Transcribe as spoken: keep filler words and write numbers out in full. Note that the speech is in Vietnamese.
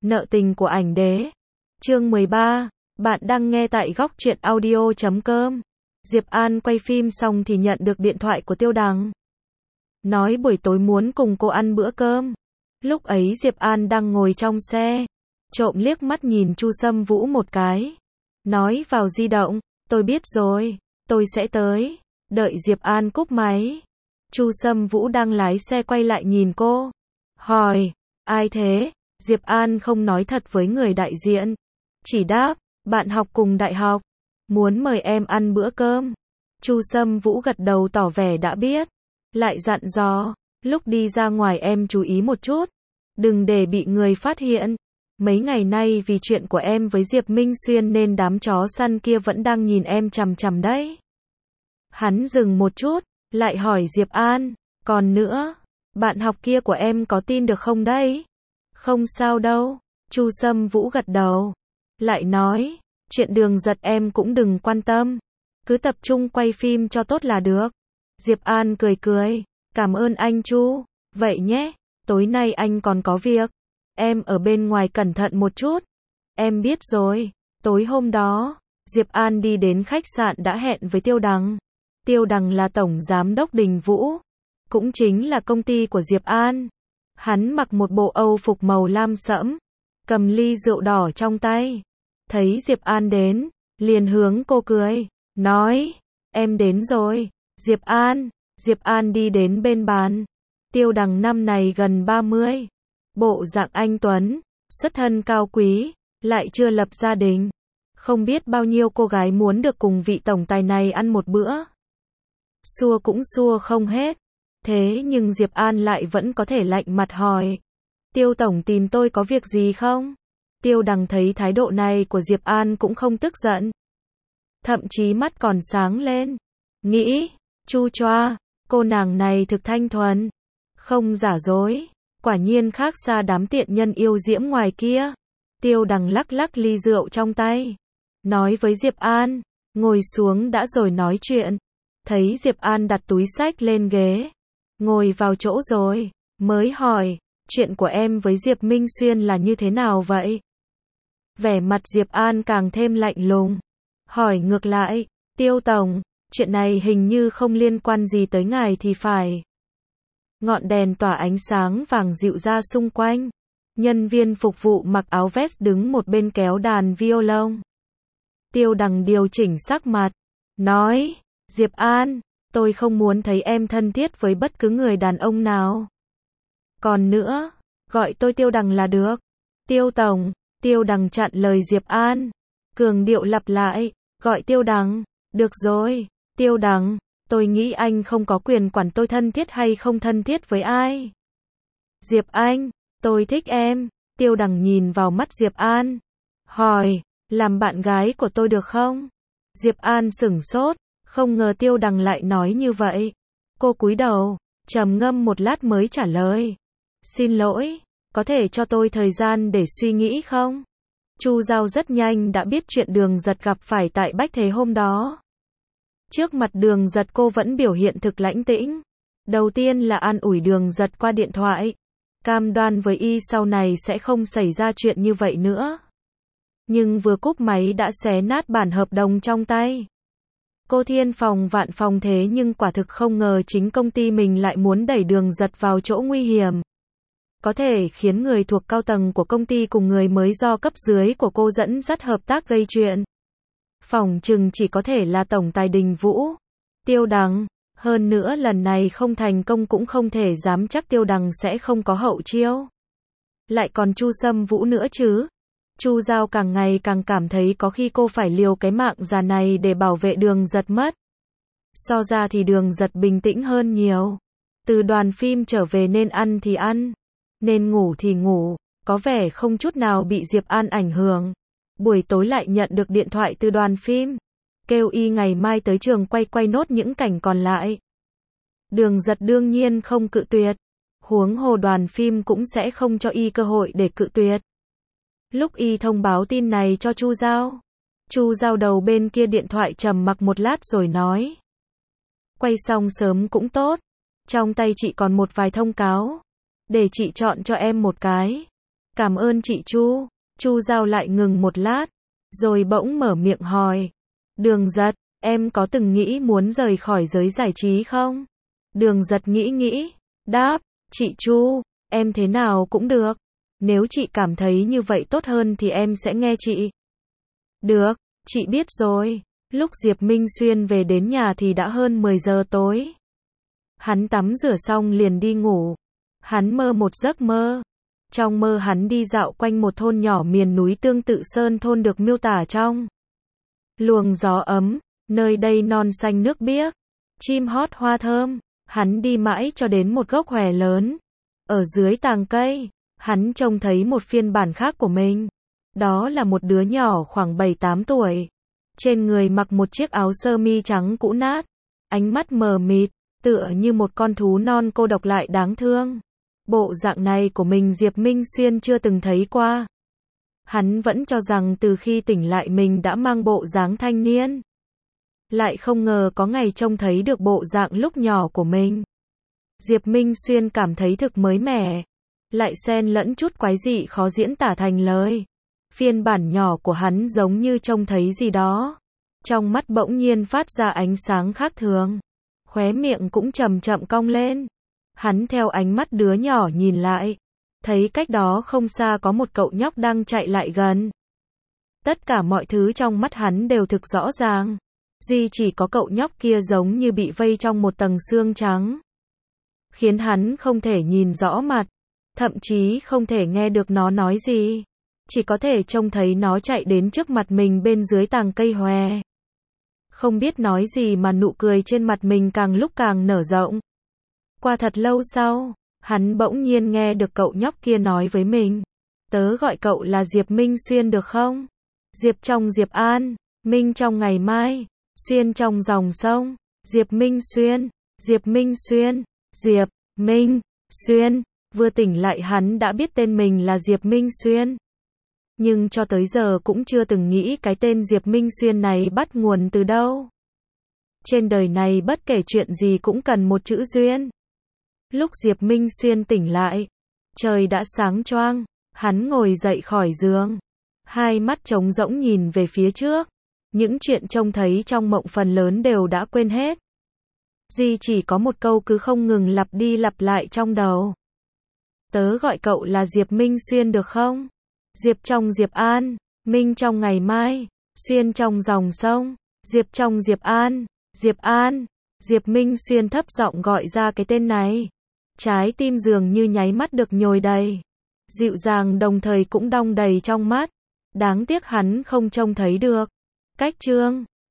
Nợ tình của ảnh đế. Chương mười ba. Bạn đang nghe tại góc truyện audio chấm com. Diệp An quay phim xong thì nhận được điện thoại của Tiêu Đằng. Nói buổi tối muốn cùng cô ăn bữa cơm. Lúc ấy Diệp An đang ngồi trong xe, trộm liếc mắt nhìn Chu Sâm Vũ một cái. Nói vào di động, tôi biết rồi, tôi sẽ tới. Đợi Diệp An cúp máy. Chu Sâm Vũ đang lái xe quay lại nhìn cô. Hỏi, ai thế? Diệp An không nói thật với người đại diện. Chỉ đáp, bạn học cùng đại học. Muốn mời em ăn bữa cơm. Chu Sâm Vũ gật đầu tỏ vẻ đã biết. Lại dặn dò, lúc đi ra ngoài em chú ý một chút. Đừng để bị người phát hiện. Mấy ngày nay vì chuyện của em với Diệp Minh Xuyên nên đám chó săn kia vẫn đang nhìn em chằm chằm đấy. Hắn dừng một chút, lại hỏi Diệp An, còn nữa, bạn học kia của em có tin được không đấy? Không sao đâu. Chu Sâm Vũ gật đầu. Lại nói, chuyện Đường Giật em cũng đừng quan tâm. Cứ tập trung quay phim cho tốt là được. Diệp An cười cười, cảm ơn anh Chu. Vậy nhé, tối nay anh còn có việc. Em ở bên ngoài cẩn thận một chút. Em biết rồi. Tối hôm đó, Diệp An đi đến khách sạn đã hẹn với Tiêu Đằng. Tiêu Đằng là tổng giám đốc Đình Vũ, cũng chính là công ty của Diệp An. Hắn mặc một bộ Âu phục màu lam sẫm, cầm ly rượu đỏ trong tay. Thấy Diệp An đến, liền hướng cô cười, nói, em đến rồi. Diệp An, Diệp An đi đến bên bàn. Tiêu Đằng năm này gần ba mươi, bộ dạng anh tuấn, xuất thân cao quý, lại chưa lập gia đình. Không biết bao nhiêu cô gái muốn được cùng vị tổng tài này ăn một bữa. Xua cũng xua không hết. Thế nhưng Diệp An lại vẫn có thể lạnh mặt hỏi, Tiêu tổng tìm tôi có việc gì không? Tiêu Đằng thấy thái độ này của Diệp An cũng không tức giận. Thậm chí mắt còn sáng lên. Nghĩ, chu choa, cô nàng này thực thanh thuần. Không giả dối. Quả nhiên khác xa đám tiện nhân yêu diễm ngoài kia. Tiêu Đằng lắc lắc ly rượu trong tay. Nói với Diệp An, ngồi xuống đã rồi nói chuyện. Thấy Diệp An đặt túi xách lên ghế. Ngồi vào chỗ rồi. Mới hỏi, chuyện của em với Diệp Minh Xuyên là như thế nào vậy? Vẻ mặt Diệp An càng thêm lạnh lùng. Hỏi ngược lại, Tiêu tổng, chuyện này hình như không liên quan gì tới ngài thì phải. Ngọn đèn tỏa ánh sáng vàng dịu ra xung quanh. Nhân viên phục vụ mặc áo vest đứng một bên kéo đàn violon. Tiêu Đằng điều chỉnh sắc mặt. Nói, Diệp An, tôi không muốn thấy em thân thiết với bất cứ người đàn ông nào. Còn nữa, gọi tôi Tiêu Đằng là được. Tiêu tổng. Tiêu Đằng chặn lời Diệp An. Cường điệu lặp lại, gọi Tiêu Đằng. Được rồi, Tiêu Đằng, tôi nghĩ anh không có quyền quản tôi thân thiết hay không thân thiết với ai. Diệp Anh, tôi thích em. Tiêu Đằng nhìn vào mắt Diệp An. Hỏi, làm bạn gái của tôi được không? Diệp An sửng sốt, không ngờ Tiêu Đằng lại nói như vậy. Cô cúi đầu, trầm ngâm một lát mới trả lời. Xin lỗi, có thể cho tôi thời gian để suy nghĩ không? Chu Giao rất nhanh đã biết chuyện Đường Giật gặp phải tại Bách Thế hôm đó. Trước mặt Đường Giật cô vẫn biểu hiện thực lãnh tĩnh. Đầu tiên là an ủi Đường Giật qua điện thoại. Cam đoan với y sau này sẽ không xảy ra chuyện như vậy nữa. Nhưng vừa cúp máy đã xé nát bản hợp đồng trong tay. Cô thiên phòng vạn phòng thế nhưng quả thực không ngờ chính công ty mình lại muốn đẩy Đường Giật vào chỗ nguy hiểm. Có thể khiến người thuộc cao tầng của công ty cùng người mới do cấp dưới của cô dẫn dắt hợp tác gây chuyện. Phỏng chừng chỉ có thể là tổng tài Đình Vũ. Tiêu Đằng, hơn nữa lần này không thành công cũng không thể dám chắc Tiêu Đằng sẽ không có hậu chiêu. Lại còn Chu Sâm Vũ nữa chứ. Chu Giao càng ngày càng cảm thấy có khi cô phải liều cái mạng già này để bảo vệ Đường Giật mất. So ra thì Đường Giật bình tĩnh hơn nhiều. Từ đoàn phim trở về nên ăn thì ăn, nên ngủ thì ngủ, có vẻ không chút nào bị Diệp An ảnh hưởng. Buổi tối lại nhận được điện thoại từ đoàn phim, kêu y ngày mai tới trường quay quay nốt những cảnh còn lại. Đường Giật đương nhiên không cự tuyệt, huống hồ đoàn phim cũng sẽ không cho y cơ hội để cự tuyệt. Lúc y thông báo tin này cho Chu Giao, Chu Giao đầu bên kia điện thoại trầm mặc một lát rồi nói, quay xong sớm cũng tốt, trong tay chị còn một vài thông cáo, để chị chọn cho em một cái. Cảm ơn chị Chu. Chu Giao lại ngừng một lát, rồi bỗng mở miệng hỏi. Đường Giật, em có từng nghĩ muốn rời khỏi giới giải trí không? Đường Giật nghĩ nghĩ, đáp, chị Chu, em thế nào cũng được. Nếu chị cảm thấy như vậy tốt hơn thì em sẽ nghe chị. Được, chị biết rồi. Lúc Diệp Minh Xuyên về đến nhà thì đã hơn mười giờ tối. Hắn tắm rửa xong liền đi ngủ. Hắn mơ một giấc mơ. Trong mơ hắn đi dạo quanh một thôn nhỏ miền núi tương tự sơn thôn được miêu tả trong luồng gió ấm, nơi đây non xanh nước biếc, chim hót hoa thơm. Hắn đi mãi cho đến một gốc hòe lớn. Ở dưới tàng cây, hắn trông thấy một phiên bản khác của mình. Đó là một đứa nhỏ khoảng bảy tám tuổi. Trên người mặc một chiếc áo sơ mi trắng cũ nát. Ánh mắt mờ mịt, tựa như một con thú non cô độc lại đáng thương. Bộ dạng này của mình Diệp Minh Xuyên chưa từng thấy qua. Hắn vẫn cho rằng từ khi tỉnh lại mình đã mang bộ dáng thanh niên. Lại không ngờ có ngày trông thấy được bộ dạng lúc nhỏ của mình. Diệp Minh Xuyên cảm thấy thực mới mẻ. Lại xen lẫn chút quái dị khó diễn tả thành lời. Phiên bản nhỏ của hắn giống như trông thấy gì đó. Trong mắt bỗng nhiên phát ra ánh sáng khác thường. Khóe miệng cũng chậm chậm cong lên. Hắn theo ánh mắt đứa nhỏ nhìn lại. Thấy cách đó không xa có một cậu nhóc đang chạy lại gần. Tất cả mọi thứ trong mắt hắn đều thực rõ ràng. Duy chỉ có cậu nhóc kia giống như bị vây trong một tầng xương trắng. Khiến hắn không thể nhìn rõ mặt. Thậm chí không thể nghe được nó nói gì. Chỉ có thể trông thấy nó chạy đến trước mặt mình bên dưới tàng cây hòe. Không biết nói gì mà nụ cười trên mặt mình càng lúc càng nở rộng. Qua thật lâu sau, hắn bỗng nhiên nghe được cậu nhóc kia nói với mình. Tớ gọi cậu là Diệp Minh Xuyên được không? Diệp trong Diệp An, Minh trong ngày mai, Xuyên trong dòng sông. Diệp Minh Xuyên, Diệp Minh Xuyên, Diệp Minh Xuyên. Vừa tỉnh lại hắn đã biết tên mình là Diệp Minh Xuyên. Nhưng cho tới giờ cũng chưa từng nghĩ cái tên Diệp Minh Xuyên này bắt nguồn từ đâu. Trên đời này bất kể chuyện gì cũng cần một chữ duyên. Lúc Diệp Minh Xuyên tỉnh lại, trời đã sáng choang, hắn ngồi dậy khỏi giường. Hai mắt trống rỗng nhìn về phía trước. Những chuyện trông thấy trong mộng phần lớn đều đã quên hết. Duy chỉ có một câu cứ không ngừng lặp đi lặp lại trong đầu. Tớ gọi cậu là Diệp Minh Xuyên được không? Diệp trong Diệp An, Minh trong ngày mai, Xuyên trong dòng sông. Diệp trong Diệp An, Diệp An. Diệp Minh Xuyên thấp giọng gọi ra cái tên này. Trái tim dường như nháy mắt được nhồi đầy. Dịu dàng đồng thời cũng đong đầy trong mắt. Đáng tiếc hắn không trông thấy được. Cách chương